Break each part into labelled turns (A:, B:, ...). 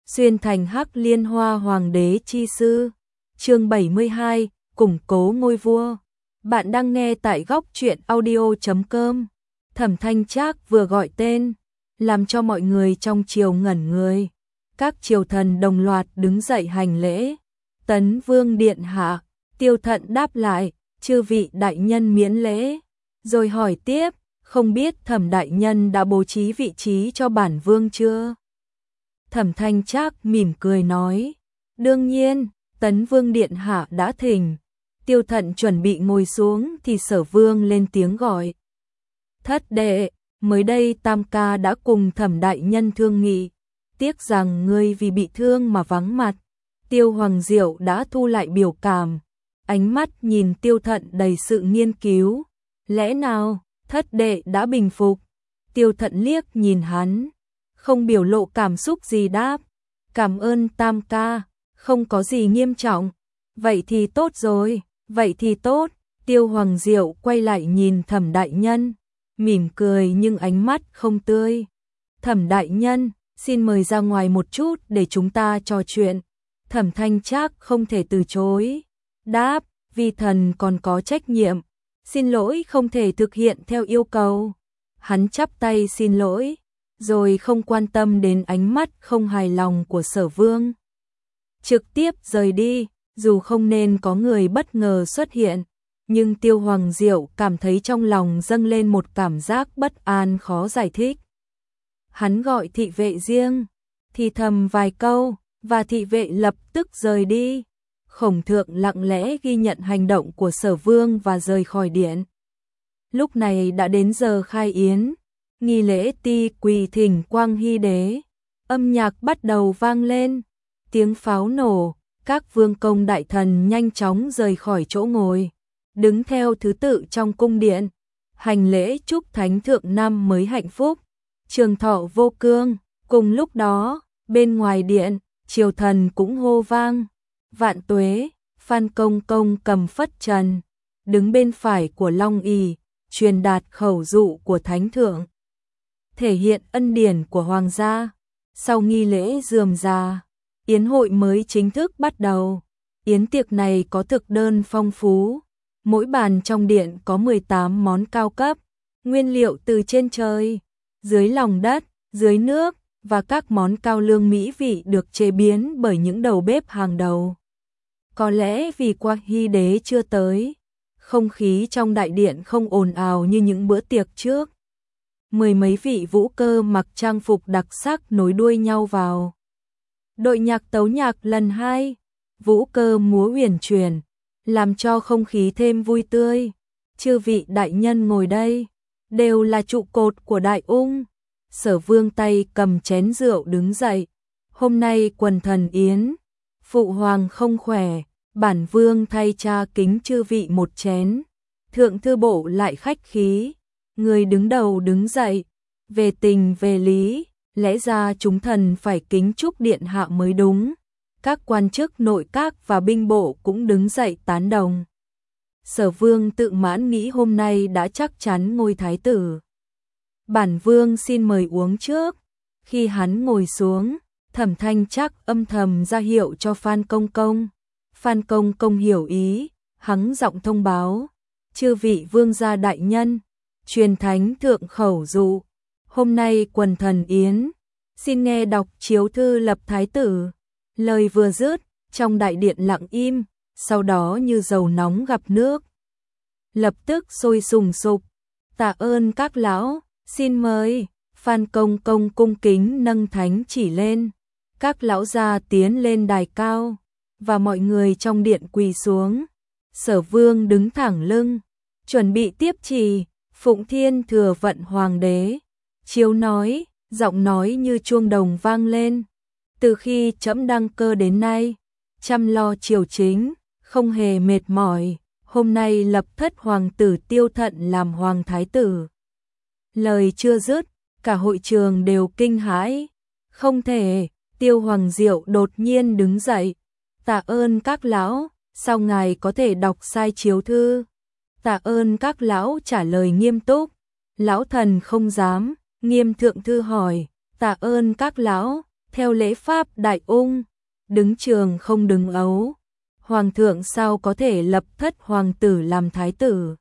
A: xuyên thành Hắc Liên Hoa Hoàng đế chi sư. Chương 72, củng cố ngôi vua. Bạn đang nghe tại góc truyện audio.com. Thẩm Thanh Trác vừa gọi tên, làm cho mọi người trong triều ngẩn người. Các triều thần đồng loạt đứng dậy hành lễ. Tấn Vương điện hạ. Tiêu Thận đáp lại, chư vị đại nhân miễn lễ. Rồi hỏi tiếp, không biết Thẩm đại nhân đã bố trí vị trí cho bản vương chưa? Thẩm Thanh Trác mỉm cười nói, đương nhiên, Tấn Vương điện hạ đã thỉnh. Tiêu Thận chuẩn bị ngồi xuống thì Sở Vương lên tiếng gọi. Thất đệ, mới đây Tam ca đã cùng Thẩm đại nhân thương nghị, tiếc rằng ngươi vì bị thương mà vắng mặt. Tiêu Hoàng Diệu đã thu lại biểu cảm, ánh mắt nhìn Tiêu Thận đầy sự nghiên cứu. Lẽ nào thất đệ đã bình phục? Tiêu Thận liếc nhìn hắn, không biểu lộ cảm xúc gì đáp, cảm ơn Tam ca, không có gì nghiêm trọng. Vậy thì tốt rồi, vậy thì tốt. Tiêu Hoàng Diệu quay lại nhìn Thẩm đại nhân, mỉm cười nhưng ánh mắt không tươi. Thẩm đại nhân, xin mời ra ngoài một chút để chúng ta trò chuyện. Thẩm Thanh Trác không thể từ chối, đáp, vi thần còn có trách nhiệm, xin lỗi không thể thực hiện theo yêu cầu. Hắn chắp tay xin lỗi, rồi không quan tâm đến ánh mắt không hài lòng của Sở Vương, trực tiếp rời đi. Dù không nên có người bất ngờ xuất hiện, nhưng Tiêu Hoàng Diệu cảm thấy trong lòng dâng lên một cảm giác bất an khó giải thích. Hắn gọi thị vệ riêng, thì thầm vài câu, và thị vệ lập tức rời đi. Khổng Thượng lặng lẽ ghi nhận hành động của Sở Vương và rời khỏi điện. Lúc này đã đến giờ khai yến, nghi lễ ti quỳ thỉnh Quang Hy đế. Âm nhạc bắt đầu vang lên, tiếng pháo nổ, các vương công đại thần nhanh chóng rời khỏi chỗ ngồi, đứng theo thứ tự trong cung điện, hành lễ chúc Thánh thượng năm mới hạnh phúc, trường thọ vô cương. Cùng lúc đó, bên ngoài điện, triều thần cũng hô vang, vạn tuế. Phan Công Công cầm phất trần, đứng bên phải của Long ỷ, truyền đạt khẩu dụ của Thánh thượng, thể hiện ân điển của hoàng gia. Sau nghi lễ rườm rà, yến hội mới chính thức bắt đầu. Yến tiệc này có thực đơn phong phú, mỗi bàn trong điện có 18 món cao cấp, nguyên liệu từ trên trời, dưới lòng đất, dưới nước, và các món cao lương mỹ vị được chế biến bởi những đầu bếp hàng đầu. Có lẽ vì Quang Hy đế chưa tới, không khí trong đại điện không ồn ào như những bữa tiệc trước. Mười mấy vị vũ cơ mặc trang phục đặc sắc nối đuôi nhau vào. Đội nhạc tấu nhạc lần 2, vũ cơ múa uyển chuyển, làm cho không khí thêm vui tươi. Chư vị đại nhân ngồi đây, đều là trụ cột của Đại Ung. Sở Vương tay cầm chén rượu đứng dậy. Hôm nay quần thần yến, phụ hoàng không khỏe, bản vương thay cha kính chư vị một chén. Thượng thư bộ lại khách khí, người đứng đầu đứng dậy. Về tình về lý, lẽ ra chúng thần phải kính chúc điện hạ mới đúng. Các quan chức nội các và binh bộ cũng đứng dậy tán đồng. Sở Vương tự mãn nghĩ hôm nay đã chắc chắn ngôi thái tử. Bản vương xin mời uống trước. Khi hắn ngồi xuống, Thẩm Thanh Trác âm thầm ra hiệu cho Phan Công Công. Phan Công Công hiểu ý, hắng giọng thông báo, chư vị vương gia đại nhân, truyền Thánh thượng khẩu dụ. Hôm nay quần thần yến, xin nghe đọc chiếu thư lập thái tử. Lời vừa dứt, trong đại điện lặng im, sau đó như dầu nóng gặp nước, lập tức sôi sùng sục. Tạ ơn các lão, xin mời. Phan Công Công cung kính nâng thánh chỉ lên. Các lão gia tiến lên đài cao, và mọi người trong điện quỳ xuống. Sở Vương đứng thẳng lưng, chuẩn bị tiếp chỉ. Phụng Thiên thừa vận hoàng đế chiếu nói, giọng nói như chuông đồng vang lên. Từ khi trẫm đăng cơ đến nay, chăm lo triều chính, không hề mệt mỏi. Hôm nay lập thất hoàng tử Tiêu Thận làm hoàng thái tử. Lời chưa dứt, cả hội trường đều kinh hãi. Không thể. Tiêu Hoàng Diệu đột nhiên đứng dậy. Tạ ơn các lão, sao ngài có thể đọc sai chiếu thư? Tạ ơn các lão trả lời nghiêm túc. Lão thần không dám. Nghiêm thượng thư hỏi, tạ ơn các lão, Theo lễ pháp Đại Ung, đứng trường không đứng ấu. Hoàng thượng sao có thể lập thất hoàng tử làm thái tử?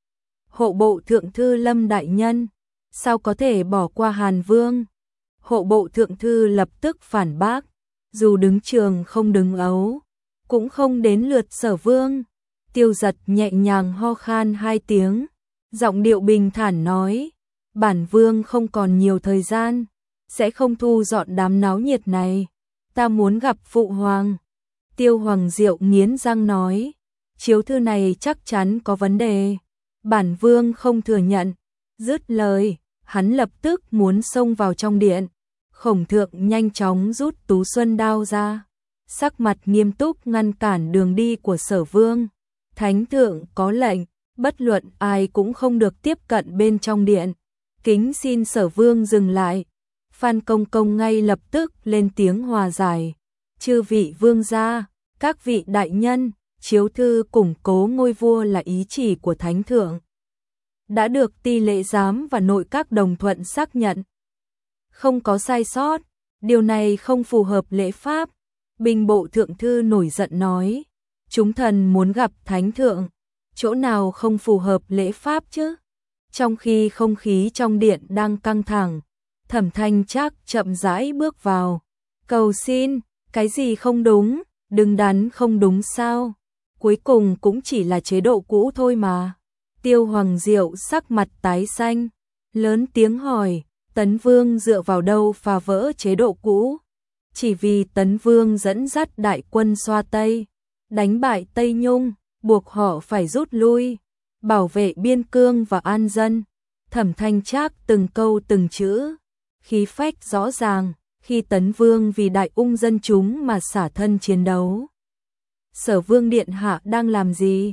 A: Hộ bộ thượng thư Lâm đại nhân, sao có thể bỏ qua Hàn Vương? Hộ bộ thượng thư lập tức phản bác, dù đứng trường không đứng ấu, cũng không đến lượt Sở Vương. Tiêu Giật nhẹ nhàng ho khan 2 tiếng, giọng điệu bình thản nói, bản vương không còn nhiều thời gian, sẽ không thu dọn đám náo nhiệt này, ta muốn gặp phụ hoàng. Tiêu Hoàng Diệu nghiến răng nói, chiếu thư này chắc chắn có vấn đề, bản vương không thừa nhận. Dứt lời, hắn lập tức muốn xông vào trong điện. Khổng thượng nhanh chóng rút tú xuân đao ra, sắc mặt nghiêm túc ngăn cản đường đi của Sở Vương. Thánh thượng có lệnh, bất luận ai cũng không được tiếp cận bên trong điện. Kính xin Sở Vương dừng lại. Phan Công Công ngay lập tức lên tiếng hòa giải. Chư vị vương gia, các vị đại nhân, chiếu thư củng cố ngôi vua là ý chỉ của Thánh thượng, đã được Ty lễ giám và nội các đồng thuận xác nhận, không có sai sót. Điều này không phù hợp lễ pháp. Binh bộ thượng thư nổi giận nói, chúng thần muốn gặp Thánh thượng, chỗ nào không phù hợp lễ pháp chứ? Trong khi không khí trong điện đang căng thẳng, Thẩm Thanh Trác chậm rãi bước vào. Cầu xin, cái gì không đúng, đứng đắn không đúng sao? Cuối cùng cũng chỉ là chế độ cũ thôi mà. Tiêu Hoàng Diệu sắc mặt tái xanh, lớn tiếng hỏi, Tấn Vương dựa vào đâu phá vỡ chế độ cũ? Chỉ vì Tấn Vương dẫn dắt đại quân xoa Tây, đánh bại Tây Nhung, buộc họ phải rút lui, bảo vệ biên cương và an dân. Thẩm Thanh Trác từng câu từng chữ, khí phách rõ ràng, khi Tấn Vương vì đại ung dân chúng mà xả thân chiến đấu. Sở Vương điện hạ đang làm gì?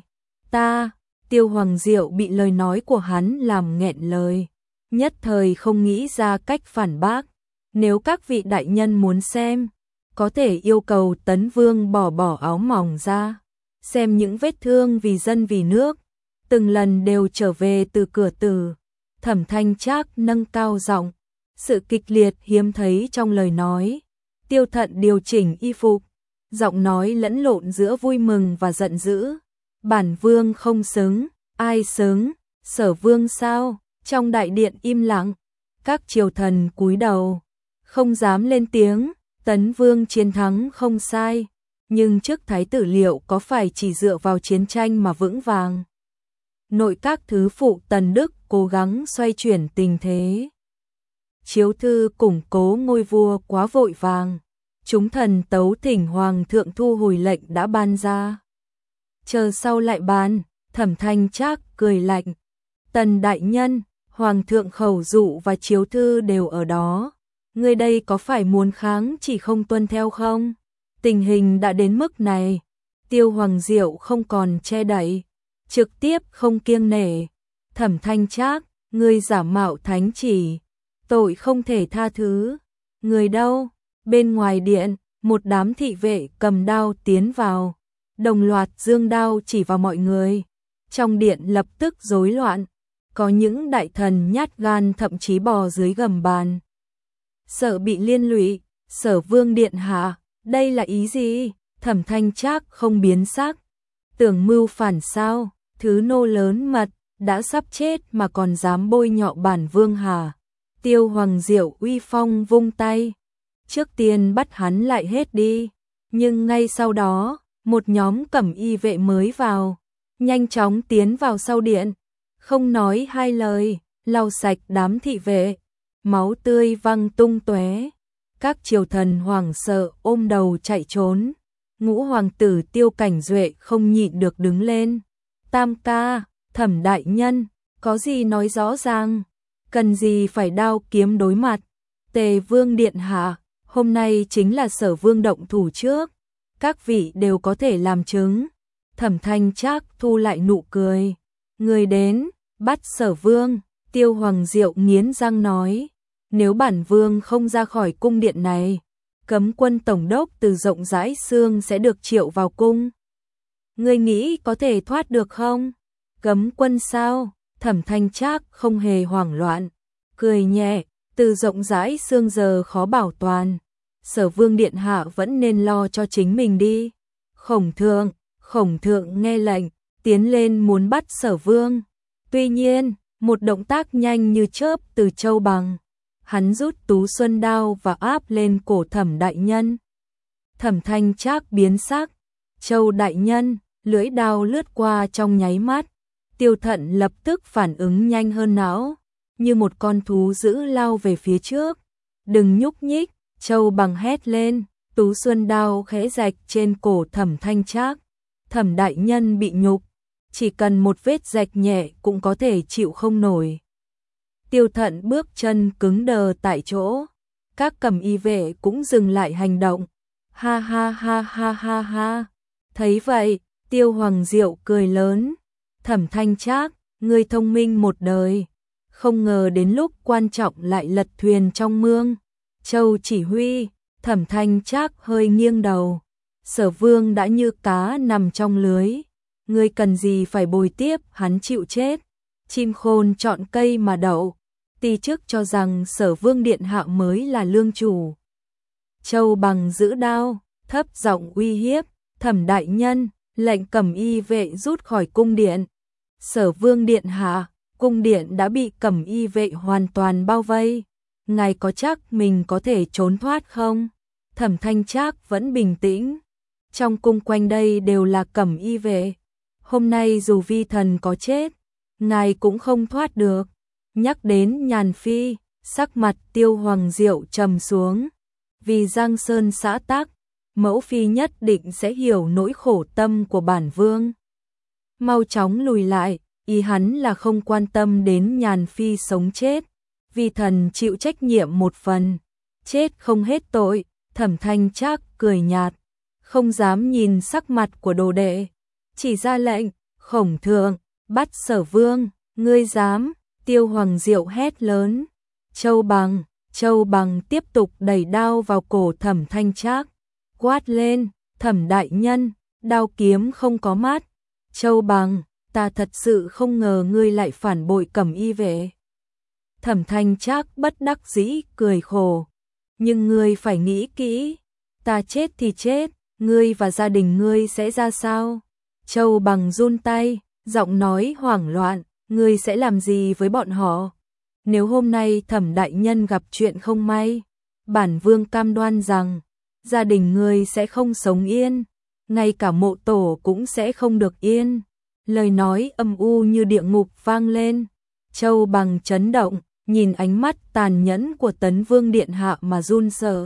A: Tiêu Hoàng Diệu bị lời nói của hắn làm nghẹn lời, nhất thời không nghĩ ra cách phản bác. Nếu các vị đại nhân muốn xem, có thể yêu cầu Tấn Vương bỏ áo mỏng ra, xem những vết thương vì dân vì nước, từng lần đều trở về từ cửa tử. Thẩm Thanh Trác nâng cao giọng, sự kịch liệt hiếm thấy trong lời nói. Tiêu Thận điều chỉnh y phục, giọng nói lẫn lộn giữa vui mừng và giận dữ. Bản vương không xứng, ai xứng? Sở Vương sao? Trong đại điện im lặng, các triều thần cúi đầu, không dám lên tiếng. Tấn Vương chiến thắng không sai, nhưng trước thái tử liệu có phải chỉ dựa vào chiến tranh mà vững vàng? Nội các thứ phụ Tần Đức cố gắng xoay chuyển tình thế. Chiếu thư củng cố ngôi vua quá vội vàng, chúng thần tấu thỉnh hoàng thượng thu hồi lệnh đã ban ra. Chờ sau lại ban. Thẩm Thanh Trác cười lạnh, Tần đại nhân, hoàng thượng khẩu dụ và chiếu thư đều ở đó, ngươi đây có phải muốn kháng chỉ không tuân theo không? Tình hình đã đến mức này. Tiêu Hoàng Diệu không còn che đậy, trực tiếp không kiêng nể. Thẩm Thanh Trác, ngươi giả mạo thánh chỉ, tội không thể tha thứ. Người đâu? Bên ngoài điện, một đám thị vệ cầm đao tiến vào, đồng loạt giương đao chỉ vào mọi người. Trong điện lập tức rối loạn, có những đại thần nhát gan thậm chí bò dưới gầm bàn. Sợ bị liên lụy. Sở Vương điện hạ, đây là ý gì? Thẩm Thanh Trác không biến sắc, tưởng mưu phản sao? Thứ nô lớn mật, đã sắp chết mà còn dám bôi nhọ bản vương hả? Tiêu Hoàng Diệu uy phong vung tay, trước tiên bắt hắn lại hết đi. Nhưng ngay sau đó, một nhóm cẩm y vệ mới vào, nhanh chóng tiến vào sau điện, không nói hai lời, lau sạch đám thị vệ, máu tươi văng tung tóe. Các triều thần hoảng sợ ôm đầu chạy trốn. Ngũ hoàng tử Tiêu Cảnh Duệ không nhịn được đứng lên. Tam ca, Thẩm đại nhân, có gì nói rõ ràng, cần gì phải đao kiếm đối mặt? Tề Vương điện hạ, hôm nay chính là Sở Vương động thủ trước, các vị đều có thể làm chứng. Thẩm Thanh Trác thu lại nụ cười, người đến, bắt Sở Vương. Tiêu Hoàng Diệu nghiến răng nói, nếu bản vương không ra khỏi cung điện này, cấm quân tổng đốc Từ Rộng Rãi Xương sẽ được triệu vào cung. Ngươi nghĩ có thể thoát được không? Cấm quân sao? Thẩm Thanh Trác không hề hoảng loạn, cười nhẹ, Từ Rộng Rãi Xương giờ khó bảo toàn, Sở Vương điện hạ vẫn nên lo cho chính mình đi. Khổng thượng nghe lệnh, tiến lên muốn bắt Sở Vương. Tuy nhiên, một động tác nhanh như chớp từ Châu Bằng. Hắn rút Tú Xuân đao và áp lên cổ Thẩm đại nhân. Thẩm Thanh Trác biến sắc. Châu đại nhân, lưỡi đao lướt qua trong nháy mắt. Tiêu Thận lập tức phản ứng nhanh hơn não, như một con thú dữ lao về phía trước. Đừng nhúc nhích, Châu Bằng hét lên. Tú Xuân đao khẽ rạch trên cổ Thẩm Thanh Trác. Thẩm đại nhân bị nhục, chỉ cần một vết rạch nhẹ cũng có thể chịu không nổi. Tiêu Thận bước chân cứng đờ tại chỗ. Các cầm y vệ cũng dừng lại hành động. Ha ha ha ha ha ha. Thấy vậy, Tiêu Hoàng Diệu cười lớn. Thẩm Thanh Trác, ngươi thông minh một đời, không ngờ đến lúc quan trọng lại lật thuyền trong mương. Châu chỉ huy. Thẩm Thanh Trác hơi nghiêng đầu. Sở Vương đã như cá nằm trong lưới, ngươi cần gì phải bồi tiếp hắn chịu chết. Chim khôn chọn cây mà đậu. Ti chức cho rằng Sở Vương điện hạ mới là lương chủ. Châu Bằng giữ đao, thấp giọng uy hiếp. Thẩm đại nhân, lệnh cẩm y vệ rút khỏi cung điện. Sở Vương điện hạ, cung điện đã bị cẩm y vệ hoàn toàn bao vây. Ngài có chắc mình có thể trốn thoát không? Thẩm Thanh Trác vẫn bình tĩnh. Trong cung quanh đây đều là cẩm y vệ. Hôm nay dù vi thần có chết, ngài cũng không thoát được. Nhắc đến Nhàn Phi, sắc mặt Tiêu Hoàng Diệu trầm xuống. Vì Giang Sơn xã tắc, mẫu phi nhất định sẽ hiểu nỗi khổ tâm của bản vương. Mau chóng lùi lại, ý hắn là không quan tâm đến Nhàn Phi sống chết. Vi thần chịu trách nhiệm một phần, chết không hết tội. Thẩm Thanh Trác cười nhạt, không dám nhìn sắc mặt của đồ đệ, chỉ ra lệnh. Khổng thượng, bắt Sở Vương. Ngươi dám? Tiêu Hoàng Diệu hét lớn. Châu Bằng tiếp tục đẩy đao vào cổ Thẩm Thanh Trác, quát lên. Thẩm đại nhân, đao kiếm không có mắt. Châu Bằng, ta thật sự không ngờ ngươi lại phản bội cẩm y vệ. Thẩm Thanh Trác bất đắc dĩ cười khổ. Nhưng ngươi phải nghĩ kỹ, ta chết thì chết, ngươi và gia đình ngươi sẽ ra sao? Châu Bằng run tay, giọng nói hoảng loạn. Ngươi sẽ làm gì với bọn họ? Nếu hôm nay Thẩm đại nhân gặp chuyện không may, bản vương cam đoan rằng gia đình ngươi sẽ không sống yên, ngay cả mộ tổ cũng sẽ không được yên. Lời nói âm u như địa ngục vang lên. Châu Bằng chấn động, nhìn ánh mắt tàn nhẫn của Tấn Vương điện hạ mà run sợ.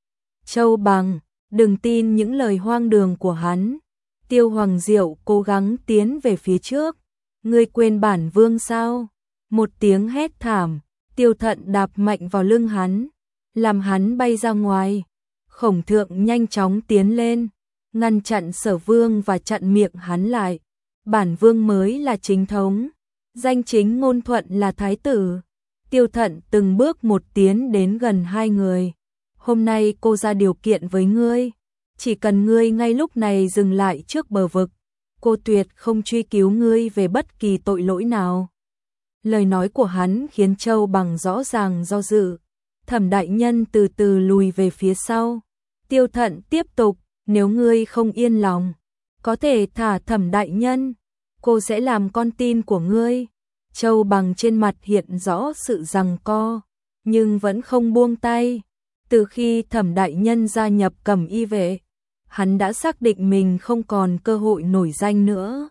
A: Châu Bằng, đừng tin những lời hoang đường của hắn. Tiêu Hoàng Diệu cố gắng tiến về phía trước. Ngươi quên bản vương sao? Một tiếng hét thảm, Tiêu Thận đạp mạnh vào lưng hắn, làm hắn bay ra ngoài. Khổng thượng nhanh chóng tiến lên, ngăn chặn Sở Vương và chặn miệng hắn lại. Bản vương mới là chính thống, danh chính ngôn thuận là thái tử. Tiêu Thận từng bước một tiến đến gần hai người. Hôm nay cô ra điều kiện với ngươi, chỉ cần ngươi ngay lúc này dừng lại trước bờ vực, cô tuyệt không truy cứu ngươi về bất kỳ tội lỗi nào. Lời nói của hắn khiến Châu Bằng rõ ràng do dự. Thẩm đại nhân từ từ lùi về phía sau. Tiêu Thận tiếp tục, nếu ngươi không yên lòng, có thể thả Thẩm đại nhân, cô sẽ làm con tin của ngươi. Châu Bằng trên mặt hiện rõ sự giằng co, nhưng vẫn không buông tay. Từ khi Thẩm đại nhân gia nhập cẩm y vệ, hắn đã xác định mình không còn cơ hội nổi danh nữa.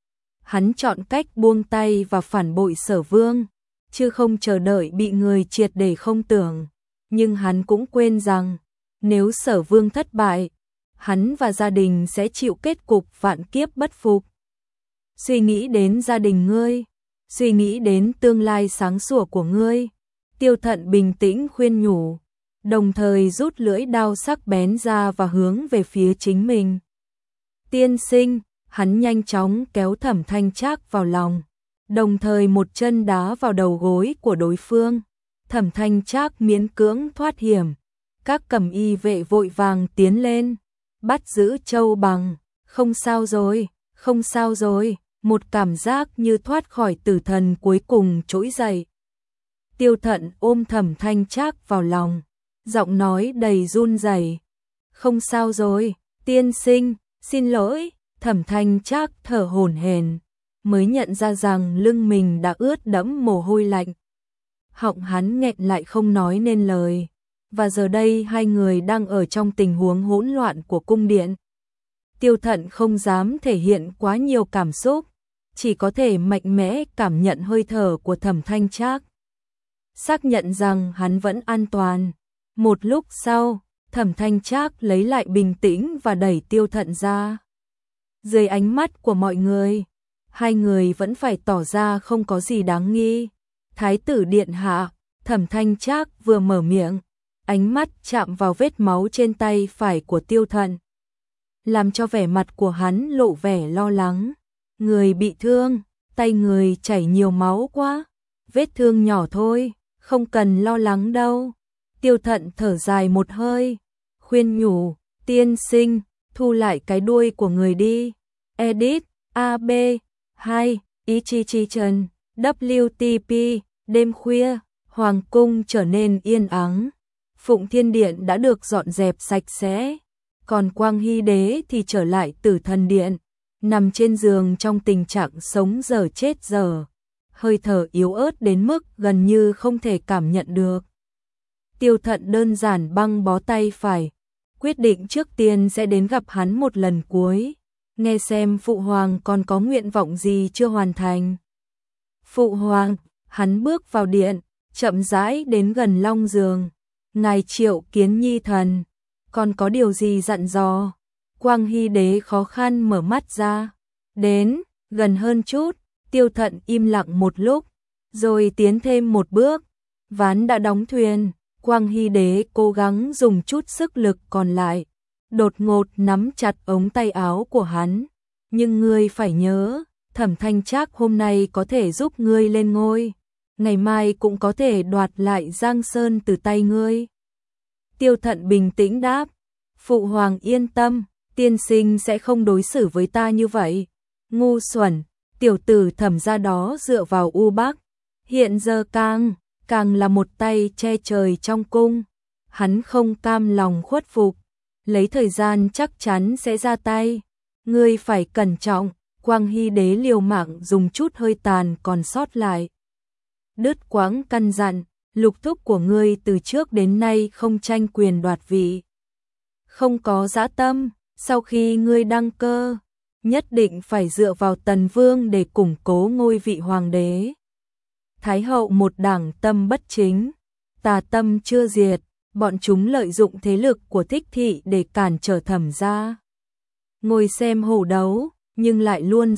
A: Hắn chọn cách buông tay và phản bội Sở Vương, chứ không chờ đợi bị người triệt để không tưởng. Nhưng hắn cũng quên rằng, nếu Sở Vương thất bại, hắn và gia đình sẽ chịu kết cục vạn kiếp bất phục. Suy nghĩ đến gia đình ngươi, suy nghĩ đến tương lai sáng sủa của ngươi. Tiêu Thận bình tĩnh khuyên nhủ, đồng thời rút lưỡi đao sắc bén ra và hướng về phía chính mình. Tiên sinh, hắn nhanh chóng kéo Thẩm Thanh Trác vào lòng, đồng thời một chân đá vào đầu gối của đối phương. Thẩm Thanh Trác miễn cưỡng thoát hiểm. Các cẩm y vệ vội vàng tiến lên, bắt giữ Châu Bằng. Không sao rồi, không sao rồi, một cảm giác như thoát khỏi tử thần cuối cùng trỗi dậy. Tiêu Thận ôm Thẩm Thanh Trác vào lòng, giọng nói đầy run rẩy. Không sao rồi, tiên sinh, xin lỗi. Thẩm Thanh Trác thở hổn hển, mới nhận ra rằng lưng mình đã ướt đẫm mồ hôi lạnh. Họng hắn nghẹn lại không nói nên lời, và giờ đây hai người đang ở trong tình huống hỗn loạn của cung điện. Tiêu Thận không dám thể hiện quá nhiều cảm xúc, chỉ có thể mạnh mẽ cảm nhận hơi thở của Thẩm Thanh Trác, xác nhận rằng hắn vẫn an toàn. Một lúc sau, Thẩm Thanh Trác lấy lại bình tĩnh và đẩy Tiêu Thận ra. Dưới ánh mắt của mọi người, hai người vẫn phải tỏ ra không có gì đáng nghi. Thái tử điện hạ, Thẩm Thanh Trác vừa mở miệng, ánh mắt chạm vào vết máu trên tay phải của Tiêu Thận, làm cho vẻ mặt của hắn lộ vẻ lo lắng. Người bị thương, tay người chảy nhiều máu quá, vết thương nhỏ thôi, không cần lo lắng đâu. Tiêu Thận thở dài một hơi, khuyên nhủ, tiên sinh, thu lại cái đuôi của người đi. Edit, AB, 2, Ichichi-chan, WTP, đêm khuya, Hoàng cung trở nên yên ắng. Phụng Thiên Điện đã được dọn dẹp sạch sẽ, còn Quang Hy Đế thì trở lại Tử Thần Điện, nằm trên giường trong tình trạng sống dở chết dở, hơi thở yếu ớt đến mức gần như không thể cảm nhận được. Tiêu Thận đơn giản băng bó tay phải, quyết định trước tiên sẽ đến gặp hắn một lần cuối, nghe xem Phụ Hoàng còn có nguyện vọng gì chưa hoàn thành. Phụ Hoàng, hắn bước vào điện, chậm rãi đến gần long giường. Ngài Triệu Kiến Nhi thần, còn có điều gì dặn dò? Quang Hy Đế khó khăn mở mắt ra. Đến, gần hơn chút. Tiêu Thận im lặng một lúc, rồi tiến thêm một bước. Ván đã đóng thuyền, Quang Hy Đế cố gắng dùng chút sức lực còn lại, đột ngột nắm chặt ống tay áo của hắn. Nhưng ngươi phải nhớ, Thẩm Thanh Trác hôm nay có thể giúp ngươi lên ngôi, ngày mai cũng có thể đoạt lại Giang Sơn từ tay ngươi. Tiêu Thận bình tĩnh đáp, Phụ Hoàng yên tâm, tiên sinh sẽ không đối xử với ta như vậy. Ngu xuẩn, tiểu tử Thẩm gia đó dựa vào U Bắc, hiện giờ càng là một tay che trời trong cung. Hắn không cam lòng khuất phục, lấy thời gian chắc chắn sẽ ra tay. Ngươi phải cẩn trọng. Quang Hy Đế liều mạng dùng chút hơi tàn còn sót lại, đứt quãng căn dặn, lục thúc của ngươi từ trước đến nay không tranh quyền đoạt vị, không có dã tâm, sau khi ngươi đăng cơ, nhất định phải dựa vào Tần Vương để củng cố ngôi vị hoàng đế. Thái hậu một đảng tâm bất chính, tà tâm chưa diệt, bọn chúng lợi dụng thế lực của Thích thị để cản trở Thẩm gia. Ngồi xem hổ đấu, nhưng lại luôn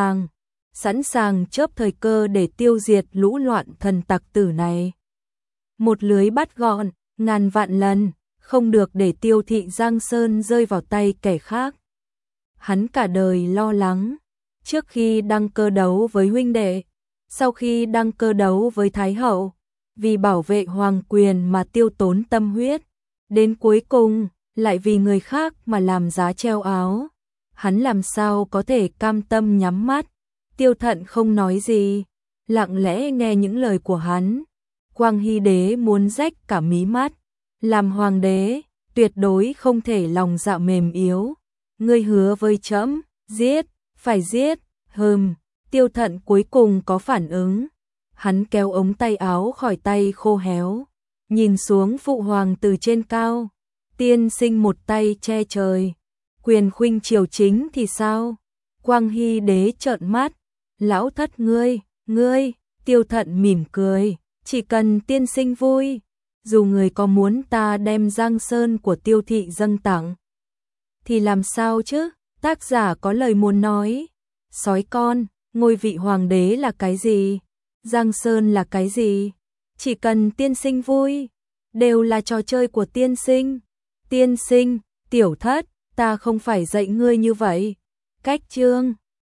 A: sẵn sàng chớp thời cơ để tiêu diệt lũ loạn thần tặc tử này. Một lưới bắt gọn, ngàn vạn lần, không được để Tiêu thị Giang Sơn rơi vào tay kẻ khác. Hắn cả đời lo lắng, trước khi đăng cơ đấu với huynh đệ, sau khi đăng cơ đấu với Thái hậu, vì bảo vệ hoàng quyền mà tiêu tốn tâm huyết, đến cuối cùng lại vì người khác mà làm giá treo áo. Hắn làm sao có thể cam tâm nhắm mắt. Tiêu Thận không nói gì, lặng lẽ nghe những lời của hắn. Quang Hy Đế muốn rách cả mí mắt, làm hoàng đế tuyệt đối không thể lòng dạ mềm yếu. Ngươi hứa với trẫm, giết, phải giết. Tiêu Thận cuối cùng có phản ứng. Hắn kéo ống tay áo khỏi tay khô héo, nhìn xuống Phụ Hoàng từ trên cao. Tiên sinh một tay che trời, quyền khuynh triều chính thì sao? Quang Hy Đế trợn mắt, lão thất ngươi. Tiêu Thận mỉm cười, chỉ cần tiên sinh vui, dù người có muốn ta đem Giang Sơn của Tiêu thị dâng tặng, thì làm sao chứ? Tác giả có lời muốn nói, sói con, ngôi vị hoàng đế là cái gì? Giang Sơn là cái gì? Chỉ cần tiên sinh vui, đều là trò chơi của tiên sinh. Tiên sinh, tiểu thất, ta không phải dạy ngươi như vậy. Cách chương